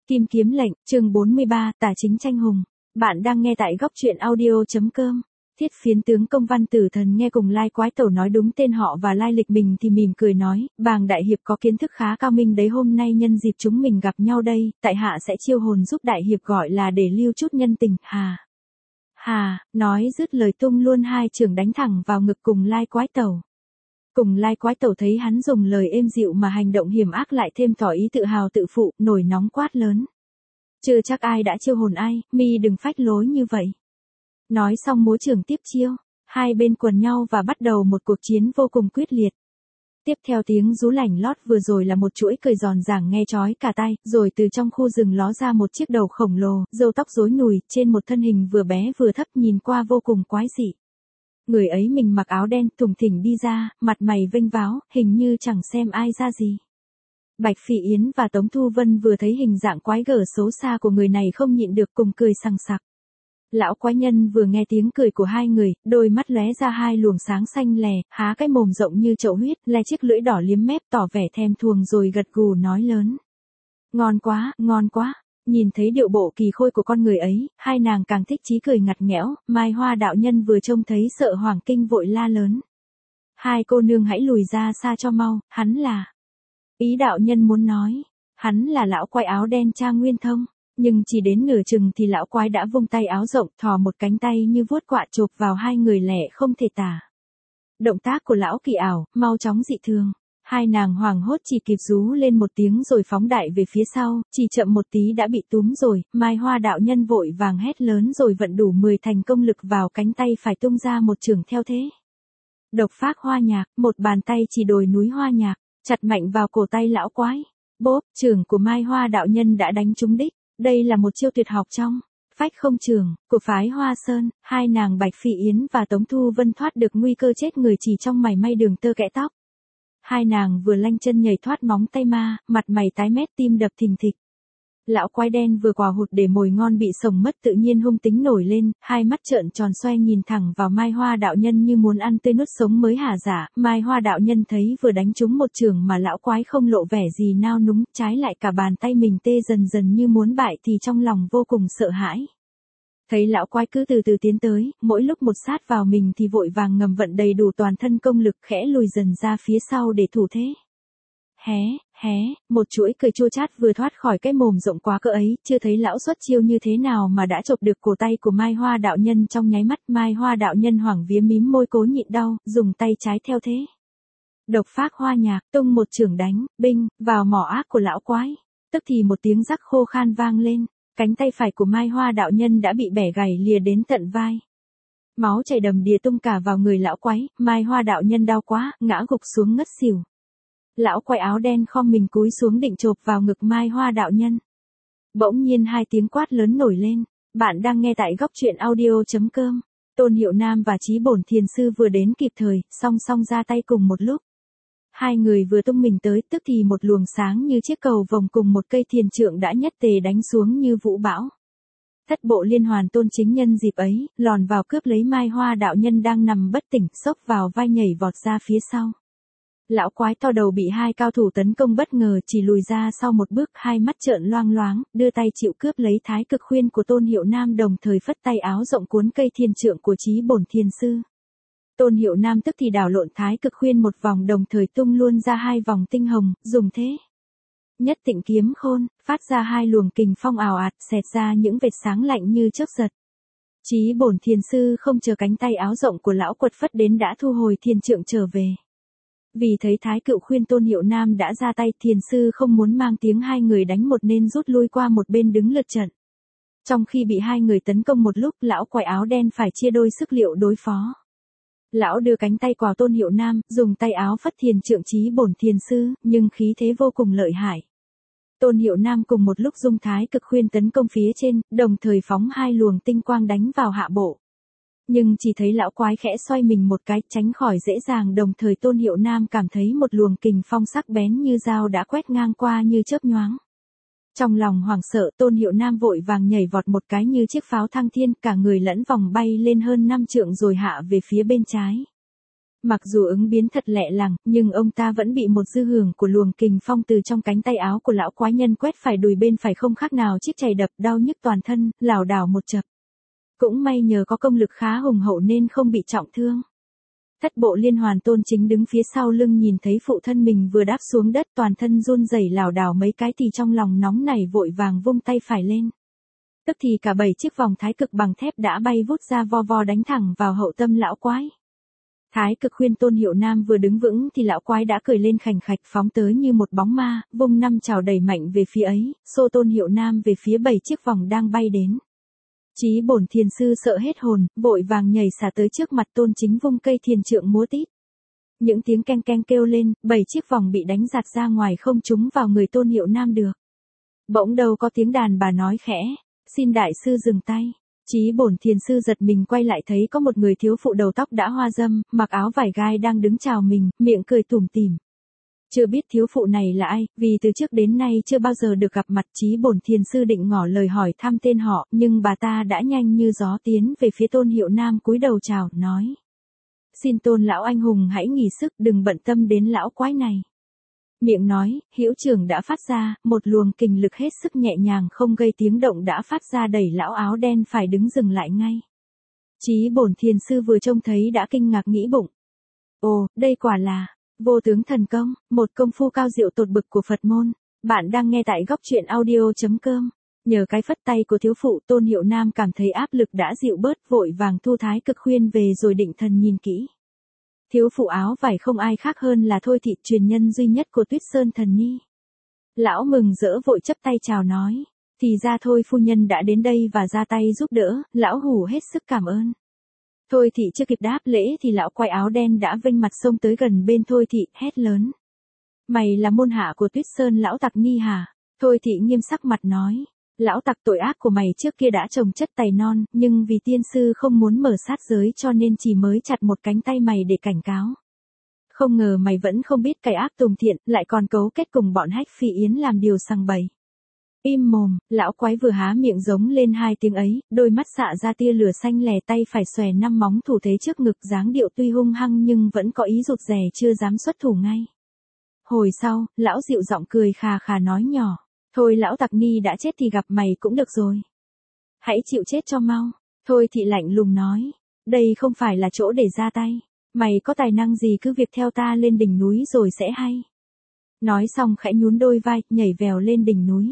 Kim kiếm lệnh, chương 43, tả chính tranh hùng. Bạn đang nghe tại góc truyện audio.com. Thiết phiến tướng công văn tử thần nghe cùng lai quái tổ nói đúng tên họ và lai lịch mình thì mỉm cười nói, bàng đại hiệp có kiến thức khá cao minh đấy, hôm nay nhân dịp chúng mình gặp nhau đây, tại hạ sẽ chiêu hồn giúp đại hiệp gọi là để lưu chút nhân tình, hà, nói dứt lời tung luôn hai chưởng đánh thẳng vào ngực cùng lai quái tẩu. Cùng lai quái tẩu thấy hắn dùng lời êm dịu mà hành động hiểm ác lại thêm tỏ ý tự hào tự phụ, nổi nóng quát lớn. Chưa chắc ai đã chiêu hồn ai, mi đừng phách lối như vậy. Nói xong múa chưởng tiếp chiêu, hai bên quần nhau và bắt đầu một cuộc chiến vô cùng quyết liệt. Tiếp theo tiếng rú lảnh lót vừa rồi là một chuỗi cười giòn giảng nghe chói cả tai, rồi từ trong khu rừng ló ra một chiếc đầu khổng lồ, râu tóc rối nùi, trên một thân hình vừa bé vừa thấp nhìn qua vô cùng quái dị. Người ấy mình mặc áo đen thùng thình đi ra, mặt mày vênh váo, hình như chẳng xem ai ra gì. Bạch Phỉ Yến và Tống Thu Vân vừa thấy hình dạng quái gở xấu xa của người này không nhịn được cùng cười sằng sặc. Lão quái nhân vừa nghe tiếng cười của hai người, đôi mắt lóe ra hai luồng sáng xanh lè, há cái mồm rộng như chậu huyết, le chiếc lưỡi đỏ liếm mép tỏ vẻ thèm thuồng rồi gật gù nói lớn. Ngon quá, ngon quá. Nhìn thấy điệu bộ kỳ khôi của con người ấy, hai nàng càng thích chí cười ngặt nghẽo, Mai Hoa đạo nhân vừa trông thấy sợ hoảng kinh vội la lớn. Hai cô nương hãy lùi ra xa cho mau, hắn là... Ý đạo nhân muốn nói, hắn là lão quái áo đen Trang Nguyên Thông, nhưng chỉ đến nửa chừng thì lão quái đã vung tay áo rộng thò một cánh tay như vuốt quạ chộp vào hai người lẻ không thể tả. Động tác của lão kỳ ảo, mau chóng dị thường. Hai nàng hoảng hốt chỉ kịp rú lên một tiếng rồi phóng đại về phía sau, chỉ chậm một tí đã bị túm rồi, Mai Hoa đạo nhân vội vàng hét lớn rồi vận đủ 10 thành công lực vào cánh tay phải tung ra một chưởng theo thế. Độc phác hoa nhạc, một bàn tay chỉ đồi núi hoa nhạc, chặt mạnh vào cổ tay lão quái. Bốp, chưởng của Mai Hoa đạo nhân đã đánh trúng đích, đây là một chiêu tuyệt học trong phách không chưởng của phái Hoa Sơn, hai nàng Bạch Phỉ Yến và Tống Thu Vân thoát được nguy cơ chết người chỉ trong mảy may đường tơ kẽ tóc. Hai nàng vừa lanh chân nhảy thoát móng tay ma, mặt mày tái mét tim đập thình thịch. Lão quái đen vừa quà hụt để mồi ngon bị sổng mất tự nhiên hung tính nổi lên, hai mắt trợn tròn xoe nhìn thẳng vào Mai Hoa đạo nhân như muốn ăn tươi nuốt sống mới hả dạ. Mai Hoa đạo nhân thấy vừa đánh trúng một chưởng mà lão quái không lộ vẻ gì nao núng, trái lại cả bàn tay mình tê dần dần như muốn bại thì trong lòng vô cùng sợ hãi. Thấy lão quái cứ từ từ tiến tới, mỗi lúc một sát vào mình thì vội vàng ngầm vận đầy đủ toàn thân công lực khẽ lùi dần ra phía sau để thủ thế. Hé, một chuỗi cười chua chát vừa thoát khỏi cái mồm rộng quá cỡ ấy, chưa thấy lão xuất chiêu như thế nào mà đã chộp được cổ tay của Mai Hoa đạo nhân trong nháy mắt. Mai Hoa đạo nhân hoảng vía mím môi cố nhịn đau, dùng tay trái theo thế. Độc phác hoa nhạc, tung một chưởng đánh, binh, vào mỏ ác của lão quái. Tức thì một tiếng rắc khô khan vang lên, cánh tay phải của Mai Hoa đạo nhân đã bị bẻ gãy lìa đến tận vai. Máu chảy đầm đìa tung cả vào người lão quái, Mai Hoa đạo nhân đau quá, ngã gục xuống ngất xỉu. Lão quái áo đen khom mình cúi xuống định chộp vào ngực Mai Hoa đạo nhân. Bỗng nhiên hai tiếng quát lớn nổi lên. Bạn đang nghe tại góc truyện audio.com. Tôn Hiệu Nam và Chí Bổn Thiền Sư vừa đến kịp thời, song song ra tay cùng một lúc. Hai người vừa tung mình tới, tức thì một luồng sáng như chiếc cầu vồng cùng một cây thiền trượng đã nhất tề đánh xuống như vũ bão. Thất bộ liên hoàn tôn chính nhân dịp ấy, lòn vào cướp lấy Mai Hoa đạo nhân đang nằm bất tỉnh, xốc vào vai nhảy vọt ra phía sau. Lão quái to đầu bị hai cao thủ tấn công bất ngờ chỉ lùi ra sau một bước, hai mắt trợn loang loáng, đưa tay chịu cướp lấy thái cực khuyên của Tôn Hiệu Nam đồng thời phất tay áo rộng cuốn cây thiền trượng của Chí Bổn Thiền Sư. Tôn Hiệu Nam tức thì đảo lộn thái cực khuyên một vòng đồng thời tung luôn ra hai vòng tinh hồng, dùng thế. Nhất Tịnh kiếm khôn, phát ra hai luồng kình phong ào ạt, xẹt ra những vệt sáng lạnh như chớp giật. Chí Bổn Thiền Sư không chờ cánh tay áo rộng của lão quật phất đến đã thu hồi thiền trượng trở về. Vì thấy thái cựu khuyên Tôn Hiệu Nam đã ra tay, thiền sư không muốn mang tiếng hai người đánh một nên rút lui qua một bên đứng lượt trận. Trong khi bị hai người tấn công một lúc, lão quái áo đen phải chia đôi sức liệu đối phó. Lão đưa cánh tay quào Tôn Hiệu Nam, dùng tay áo phất thiền trượng Chí Bổn Thiền Sư, nhưng khí thế vô cùng lợi hại. Tôn Hiệu Nam cùng một lúc dung thái cực khuyên tấn công phía trên, đồng thời phóng hai luồng tinh quang đánh vào hạ bộ. Nhưng chỉ thấy lão quái khẽ xoay mình một cái tránh khỏi dễ dàng, đồng thời Tôn Hiệu Nam cảm thấy một luồng kình phong sắc bén như dao đã quét ngang qua như chớp nhoáng. Trong lòng hoảng sợ, Tôn Hiệu Nam vội vàng nhảy vọt một cái như chiếc pháo thăng thiên, cả người lẫn vòng bay lên hơn 5 trượng rồi hạ về phía bên trái. Mặc dù ứng biến thật lẹ làng, nhưng ông ta vẫn bị một dư hưởng của luồng kình phong từ trong cánh tay áo của lão quái nhân quét phải đùi bên phải không khác nào chiếc chày đập, đau nhức toàn thân, lảo đảo một chập. Cũng may nhờ có công lực khá hùng hậu nên không bị trọng thương. Thất bộ liên hoàn Tôn Chính đứng phía sau lưng nhìn thấy phụ thân mình vừa đáp xuống đất toàn thân run rẩy lảo đảo mấy cái thì trong lòng nóng nảy vội vàng vung tay phải lên. Tức thì cả 7 chiếc vòng thái cực bằng thép đã bay vút ra vo vo đánh thẳng vào hậu tâm lão quái. Thái cực khuyên Tôn Hiệu Nam vừa đứng vững thì lão quái đã cười lên khành khạch phóng tới như một bóng ma, vung 5 trào đẩy mạnh về phía ấy, xô Tôn Hiệu Nam về phía 7 chiếc vòng đang bay đến. Chí Bổn Thiền sư sợ hết hồn, vội vàng nhảy xả tới trước mặt Tôn Chính vung cây thiền trượng múa tít. Những tiếng keng keng kêu lên, 7 chiếc vòng bị đánh giạt ra ngoài không trúng vào người Tôn Hiệu Nam được. Bỗng đâu có tiếng đàn bà nói khẽ, xin đại sư dừng tay. Chí Bổn Thiền sư giật mình quay lại thấy có một người thiếu phụ đầu tóc đã hoa râm, mặc áo vải gai đang đứng chào mình, miệng cười tủm tỉm. Chưa biết thiếu phụ này là ai, vì từ trước đến nay chưa bao giờ được gặp mặt. Chí Bổn Thiền sư định ngỏ lời hỏi thăm tên họ, nhưng bà ta đã nhanh như gió tiến về phía Tôn Hiệu Nam cúi đầu chào, nói. Xin Tôn lão anh hùng hãy nghỉ sức, đừng bận tâm đến lão quái này. Miệng nói, hữu trưởng đã phát ra, một luồng kình lực hết sức nhẹ nhàng không gây tiếng động đã phát ra đẩy lão áo đen phải đứng dừng lại ngay. Chí Bổn Thiền sư vừa trông thấy đã kinh ngạc nghĩ bụng. Ồ, đây quả là Vô Tướng Thần Công, một công phu cao diệu tột bực của Phật môn. Bạn đang nghe tại góc truyện audio.com. Nhờ cái phất tay của thiếu phụ Tôn Hiệu Nam cảm thấy áp lực đã dịu bớt vội vàng thu thái cực khuyên về rồi định thần nhìn kỹ. Thiếu phụ áo vải không ai khác hơn là Thôi Thị truyền nhân duy nhất của Tuyết Sơn Thần Ni. Lão mừng rỡ vội chấp tay chào nói. Thì ra Thôi phu nhân đã đến đây và ra tay giúp đỡ, lão hủ hết sức cảm ơn. Thôi Thị chưa kịp đáp lễ thì lão quái áo đen đã vênh mặt xông tới gần bên Thôi Thị, hét lớn. Mày là môn hạ của Tuyết Sơn lão tặc Ni hả? Thôi Thị nghiêm sắc mặt nói. Lão tặc tội ác của mày trước kia đã trồng chất tài non, nhưng vì tiên sư không muốn mở sát giới cho nên chỉ mới chặt một cánh tay mày để cảnh cáo. Không ngờ mày vẫn không biết cày ác tùng thiện, lại còn cấu kết cùng bọn Hách Phi Yến làm điều sằng bậy. Im mồm, lão quái vừa há miệng giống lên 2 tiếng ấy, đôi mắt xạ ra tia lửa xanh lè, tay phải xòe 5 móng thủ thế trước ngực, dáng điệu tuy hung hăng nhưng vẫn có ý rụt rè chưa dám xuất thủ ngay. Hồi sau, lão dịu giọng cười khà khà nói nhỏ. Thôi lão tặc Ni đã chết thì gặp mày cũng được rồi. Hãy chịu chết cho mau. Thôi Thị lạnh lùng nói. Đây không phải là chỗ để ra tay. Mày có tài năng gì cứ việc theo ta lên đỉnh núi rồi sẽ hay. Nói xong khẽ nhún đôi vai, nhảy vèo lên đỉnh núi.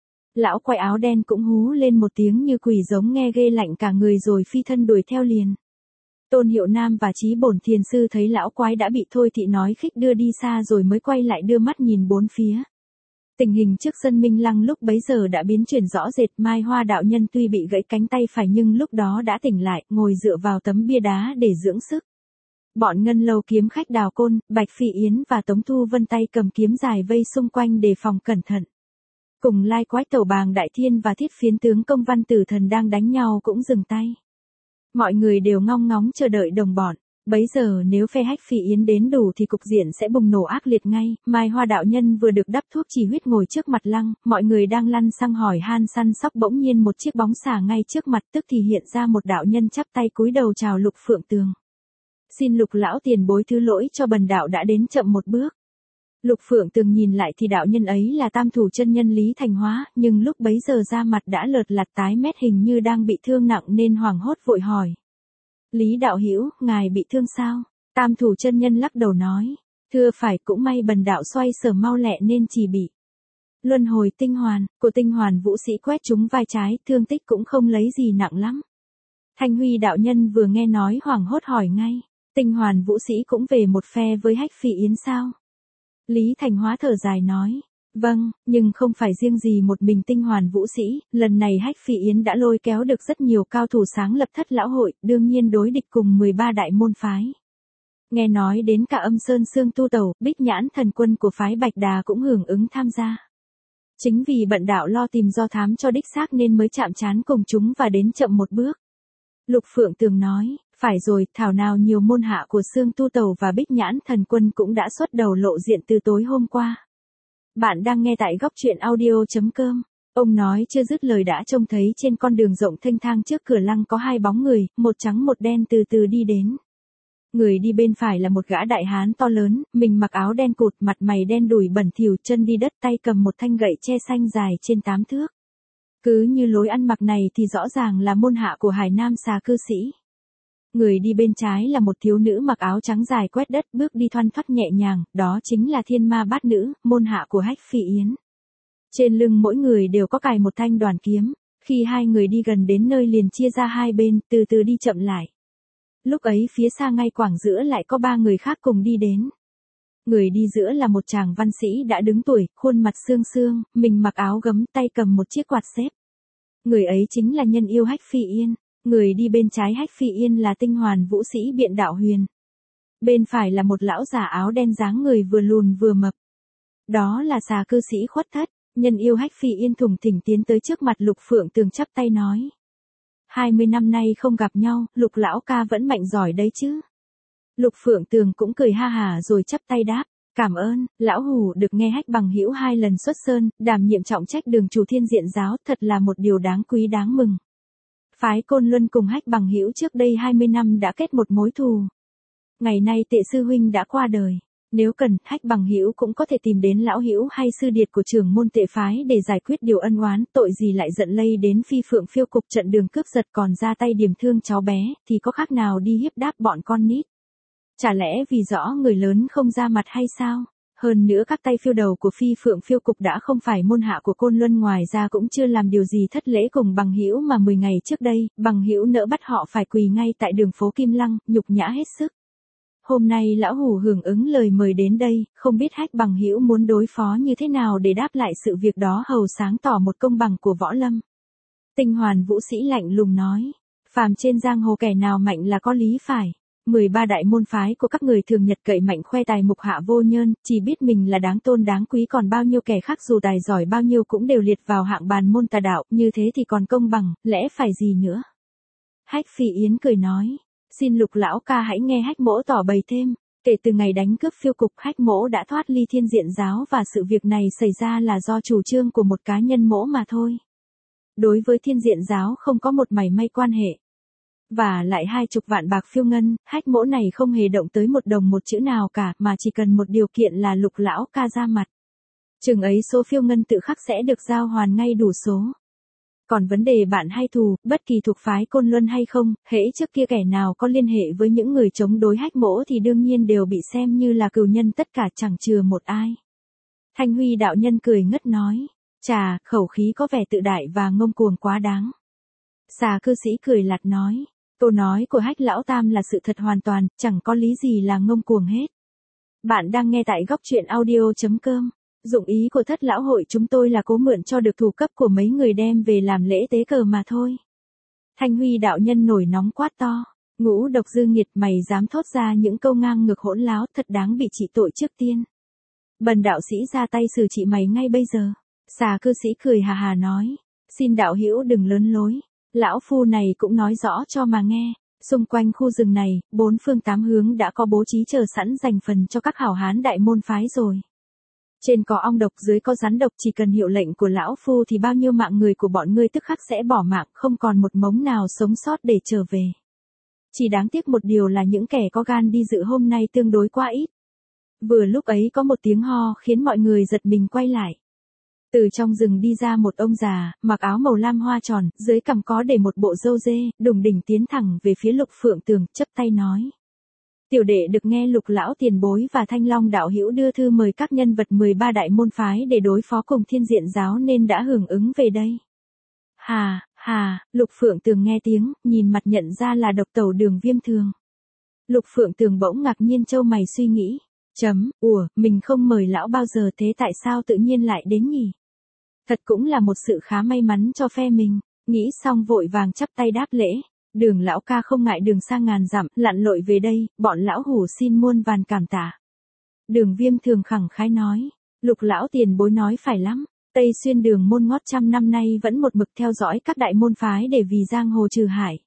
Lão quái áo đen cũng hú lên một tiếng như quỷ giống nghe ghê lạnh cả người rồi phi thân đuổi theo liền. Tôn Hiệu Nam và Chí Bổn Thiền sư thấy lão quái đã bị Thôi Thị nói khích đưa đi xa rồi mới quay lại đưa mắt nhìn bốn phía. Tình hình trước sân Minh Lăng lúc bấy giờ đã biến chuyển rõ rệt. Mai Hoa đạo nhân tuy bị gãy cánh tay phải nhưng lúc đó đã tỉnh lại, ngồi dựa vào tấm bia đá để dưỡng sức. Bọn Ngân Lâu kiếm khách Đào Côn, Bạch Phi Yến và Tống Thu Vân tay cầm kiếm dài vây xung quanh đề phòng cẩn thận. Cùng lai quái tẩu Bàng Đại Thiên và Thiết Phiến tướng Công Văn Tử Thần đang đánh nhau cũng dừng tay. Mọi người đều ngong ngóng chờ đợi đồng bọn. Bấy giờ nếu phe Hách Phi Yến đến đủ thì cục diện sẽ bùng nổ ác liệt ngay. Mai Hoa đạo nhân vừa được đắp thuốc chỉ huyết ngồi trước mặt lăng, mọi người đang lăn xăng hỏi han săn sóc bỗng nhiên một chiếc bóng xả ngay trước mặt, tức thì hiện ra một đạo nhân chắp tay cúi đầu chào Lục Phượng Tường. Xin Lục lão tiền bối thứ lỗi cho bần đạo đã đến chậm một bước. Lục Phượng Tường nhìn lại thì đạo nhân ấy là Tam Thủ chân nhân Lý Thành Hóa, nhưng lúc bấy giờ da mặt đã lợt lặt tái mét hình như đang bị thương nặng nên hoảng hốt vội hỏi. Lý đạo hữu, ngài bị thương sao? Tam Thủ chân nhân lắc đầu nói. Thưa phải, cũng may bần đạo xoay sở mau lẹ nên chỉ bị luân hồi tinh hoàn, của tinh hoàn vũ sĩ quét trúng vai trái, thương tích cũng không lấy gì nặng lắm. Thanh Huy đạo nhân vừa nghe nói hoảng hốt hỏi ngay. Tinh hoàn vũ sĩ cũng về một phe với Hách Phi Yến sao? Lý Thành Hóa thở dài nói. Vâng, nhưng không phải riêng gì một mình tinh hoàn vũ sĩ, lần này Hách Phi Yến đã lôi kéo được rất nhiều cao thủ sáng lập Thất Lão Hội, đương nhiên đối địch cùng 13 đại môn phái. Nghe nói đến cả Âm Sơn Xương Tu Tẩu, Bích Nhãn thần quân của phái Bạch Đà cũng hưởng ứng tham gia. Chính vì bận đạo lo tìm do thám cho đích xác nên mới chạm trán cùng chúng và đến chậm một bước. Lục Phượng Tường nói. Phải rồi, thảo nào nhiều môn hạ của Xương Tu Tẩu và Bích Nhãn thần quân cũng đã xuất đầu lộ diện từ tối hôm qua. Bạn đang nghe tại góc truyện audio.com. Ông nói chưa dứt lời đã trông thấy trên con đường rộng thênh thang trước cửa lăng có 2 bóng người, một trắng một đen từ từ đi đến. Người đi bên phải là một gã đại hán to lớn, mình mặc áo đen cụt, mặt mày đen đủi bẩn thỉu, chân đi đất, tay cầm một thanh gậy tre xanh dài trên 8 thước. Cứ như lối ăn mặc này thì rõ ràng là môn hạ của Hải Nam xà cư sĩ. Người đi bên trái là một thiếu nữ mặc áo trắng dài quét đất, bước đi thoăn thoắt nhẹ nhàng, đó chính là Thiên Ma Bát Nữ, môn hạ của Hách Phi Yến. Trên lưng mỗi người đều có cài một thanh đoàn kiếm, khi hai người đi gần đến nơi liền chia ra hai bên, từ từ đi chậm lại. Lúc ấy phía xa ngay quảng giữa lại có 3 người khác cùng đi đến. Người đi giữa là một chàng văn sĩ đã đứng tuổi, khuôn mặt xương xương, mình mặc áo gấm, tay cầm một chiếc quạt xếp. Người ấy chính là nhân yêu Hách Phi Yên. Người đi bên trái Hách Phi Yên là tinh hoàn vũ sĩ Biện Đạo Huyền. Bên phải là một lão già áo đen dáng người vừa lùn vừa mập. Đó là xà cư sĩ Khuất Thất. Nhân yêu Hách Phi Yên thủng thỉnh tiến tới trước mặt Lục Phượng Tường chắp tay nói. 20 năm nay không gặp nhau, Lục lão ca vẫn mạnh giỏi đấy chứ. Lục Phượng Tường cũng cười ha hả rồi chắp tay đáp. Cảm ơn, lão hủ được nghe Hách bằng hữu 2 lần xuất sơn, đảm nhiệm trọng trách đường chủ Thiên Diện giáo, thật là một điều đáng quý đáng mừng. Phái Côn Luân cùng Hách bằng hữu trước đây 20 năm đã kết một mối thù. Ngày nay Tệ sư huynh đã qua đời, nếu cần, Hách bằng hữu cũng có thể tìm đến lão hữu hay sư điệt của trưởng môn Tệ phái để giải quyết điều ân oán, tội gì lại giận lây đến Phi Phượng phiêu cục trận đường cướp giật còn ra tay điểm thương cháu bé, thì có khác nào đi hiếp đáp bọn con nít. Chả lẽ vì rõ người lớn không ra mặt hay sao? Hơn nữa các tay phiêu đầu của Phi Phượng phiêu cục đã không phải môn hạ của Côn Luân, ngoài ra cũng chưa làm điều gì thất lễ cùng bằng hữu mà 10 ngày trước đây, bằng hữu nỡ bắt họ phải quỳ ngay tại đường phố Kim Lăng, nhục nhã hết sức. Hôm nay lão hủ hưởng ứng lời mời đến đây, không biết Hách bằng hữu muốn đối phó như thế nào để đáp lại sự việc đó hầu sáng tỏ một công bằng của võ lâm. Tinh hoàn vũ sĩ lạnh lùng nói, phàm trên giang hồ kẻ nào mạnh là có lý phải. 13 đại môn phái của các người thường nhật cậy mạnh khoe tài mục hạ vô nhơn, chỉ biết mình là đáng tôn đáng quý, còn bao nhiêu kẻ khác dù tài giỏi bao nhiêu cũng đều liệt vào hạng bàn môn tà đạo, như thế thì còn công bằng, lẽ phải gì nữa. Hách Phi Yến cười nói, xin Lục lão ca hãy nghe Hách mỗ tỏ bày thêm, kể từ ngày đánh cướp phiêu cục Hách mỗ đã thoát ly Thiên Diện giáo và sự việc này xảy ra là do chủ trương của một cá nhân mỗ mà thôi. Đối với Thiên Diện giáo không có một mảy may quan hệ. Và lại 20 vạn bạc phiêu ngân, Hách mỗ này không hề động tới một đồng một chữ nào cả, mà chỉ cần một điều kiện là Lục lão ca ra mặt. Chừng ấy số phiêu ngân tự khắc sẽ được giao hoàn ngay đủ số. Còn vấn đề bạn hay thù, bất kỳ thuộc phái Côn Luân hay không, hễ trước kia kẻ nào có liên hệ với những người chống đối Hách mỗ thì đương nhiên đều bị xem như là cừu nhân, tất cả chẳng chừa một ai. Thanh Huy đạo nhân cười ngất nói, chà, khẩu khí có vẻ tự đại và ngông cuồng quá đáng. Xà cư sĩ cười lạt nói, câu nói của Hách lão tam là sự thật hoàn toàn, chẳng có lý gì là ngông cuồng hết. Bạn đang nghe tại góc truyện audio.com. Dụng ý của Thất lão hội chúng tôi là cố mượn cho được thủ cấp của mấy người đem về làm lễ tế cờ mà thôi. Thanh Huy đạo nhân nổi nóng quát to, Ngũ độc dư nghiệt, mày dám thốt ra những câu ngang ngược hỗn láo, thật đáng bị trị tội trước tiên. Bần đạo sĩ ra tay xử trị mày ngay bây giờ. Xà cư sĩ cười hà hà nói, xin đạo hữu đừng lớn lối. Lão phu này cũng nói rõ cho mà nghe, xung quanh khu rừng này, 4 phương 8 hướng đã có bố trí chờ sẵn dành phần cho các hảo hán đại môn phái rồi. Trên có ong độc, dưới có rắn độc, chỉ cần hiệu lệnh của lão phu thì bao nhiêu mạng người của bọn ngươi tức khắc sẽ bỏ mạng, không còn một mống nào sống sót để trở về. Chỉ đáng tiếc một điều là những kẻ có gan đi dự hôm nay tương đối quá ít. Vừa lúc ấy có một tiếng ho khiến mọi người giật mình quay lại. Từ trong rừng đi ra một ông già, mặc áo màu lam hoa tròn, dưới cằm có để một bộ râu dê, đùng đỉnh tiến thẳng về phía Lục Phượng Tường, chắp tay nói. Tiểu đệ được nghe Lục lão tiền bối và Thanh Long đạo hữu đưa thư mời các nhân vật 13 đại môn phái để đối phó cùng Thiên Diện giáo nên đã hưởng ứng về đây. Hà, Lục Phượng Tường nghe tiếng, nhìn mặt nhận ra là độc tẩu Đường Viêm Thường. Lục Phượng Tường bỗng ngạc nhiên châu mày suy nghĩ. Mình không mời lão bao giờ, thế tại sao tự nhiên lại đến nhỉ? Thật cũng là một sự khá may mắn cho phe mình. Nghĩ xong vội vàng chắp tay đáp lễ. Đường lão ca không ngại đường xa ngàn dặm, lặn lội về đây, bọn lão hủ xin muôn vàn cảm tạ. Đường Viêm Thường khẳng khái nói. Lục lão tiền bối nói phải lắm. Tây Xuyên Đường môn ngót trăm năm nay vẫn một mực theo dõi các đại môn phái để vì giang hồ trừ hại.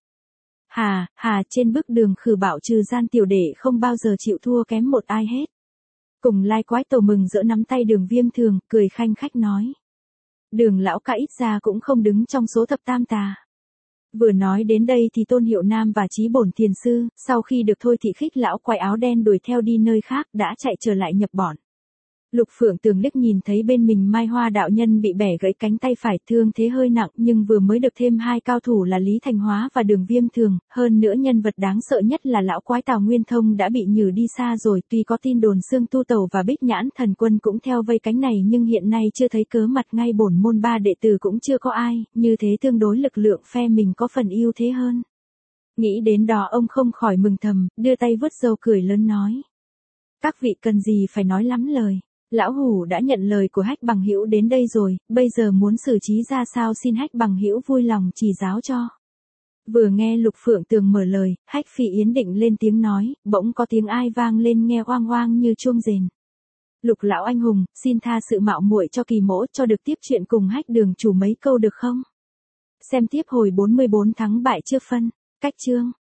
Trên bước đường khử bạo trừ gian, tiểu đệ không bao giờ chịu thua kém một ai hết. Cùng Lai Quái Tổ mừng rỡ nắm tay Đường Viêm Thường, cười khanh khách nói. Đường lão ca ít ra cũng không đứng trong số thập tam tà. Vừa nói đến đây thì Tôn Hiệu Nam và Chí Bổn Thiền Sư, sau khi được Thôi Thị Khích lão quái áo đen đuổi theo đi nơi khác đã chạy trở lại nhập bọn. Lục Phượng Tường liếc nhìn thấy bên mình Mai Hoa đạo nhân bị bẻ gãy cánh tay phải, thương thế hơi nặng, nhưng vừa mới được thêm hai cao thủ là Lý Thành Hóa và Đường Viêm Thường, hơn nữa nhân vật đáng sợ nhất là lão quái Tào Nguyên Thông đã bị nhử đi xa rồi, tuy có tin đồn Xương Tu Tẩu và Bích Nhãn Thần Quân cũng theo vây cánh này nhưng hiện nay chưa thấy cớ mặt, ngay bổn môn ba đệ tử cũng chưa có ai, như thế tương đối lực lượng phe mình có phần ưu thế hơn. Nghĩ đến đó ông không khỏi mừng thầm, đưa tay vuốt râu cười lớn nói: các vị cần gì phải nói lắm lời. Lão Hủ đã nhận lời của Hách Bằng Hữu đến đây rồi, bây giờ muốn xử trí ra sao xin Hách Bằng Hữu vui lòng chỉ giáo cho. Vừa nghe Lục Phượng Tường mở lời, Hách Phi Yến định lên tiếng nói, bỗng có tiếng ai vang lên nghe oang oang như chuông rền. Lục lão anh hùng, xin tha sự mạo muội cho Kỳ mỗ, cho được tiếp chuyện cùng Hách đường chủ mấy câu được không? Xem tiếp hồi 44 thắng bại chưa phân. Cách chương